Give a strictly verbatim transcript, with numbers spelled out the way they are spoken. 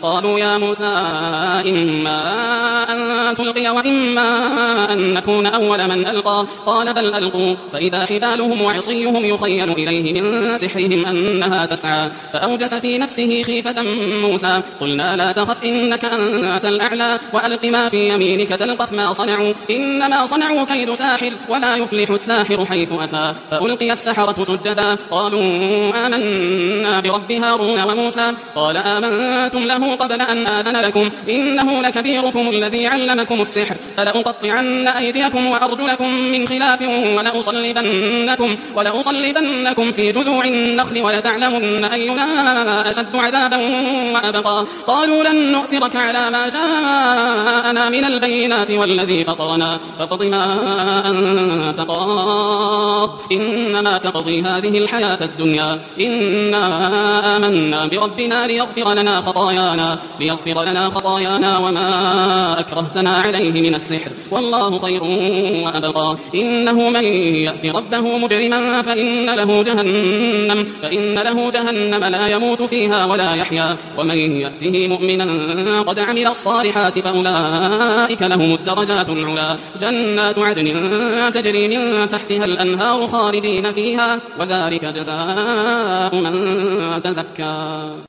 قالوا يا موسى إما أن تلقي وإما أن نكون أول من ألقى قال بل ألقوا فإذا حبالهم وعصيهم يخيل إليه من سحرهم أنها تسعى فأوجس في نفسه خيفة موسى قلنا لا تخف إنك أنت الأعلى وألق ما في يمينك تلقف ما صنعوا إنما صنعوا كيد ساحر ولا يفلح الساحر حيث أتى فألقي السحرة سجدا قالوا آمنا برب هارون وموسى قال آمنتم له قبل أن آذن لكم إنه لكبيركم الذي علمكم السحر فلأقطعن أيديكم وأرجلكم من خلاف ولأصلبنكم, ولأصلبنكم في جذوع النخل ولتعلمن أينا أشد عذابا وأبقى قالوا لن نؤثرك على ما جاءنا من البينات والذي فطرنا فاقض ما أنت قاض إنما تقضي هذه الحياة الدنيا إنا آمنا بربنا ليغفر لنا خطايانا ليغفر لنا خطايانا وما أكرهتنا عليه من السحر والله خير وأبقى إنه من يأتي ربه مجرما فإن له جهنم فإن له جهنم لا يموت فيها ولا يحيا ومن يأته مؤمنا قد عمل الصالحات فأولئك لهم الدرجات العلى جنات عدن تجري من تحتها الأنهار خالدين فيها وذلك جزاء من تزكى.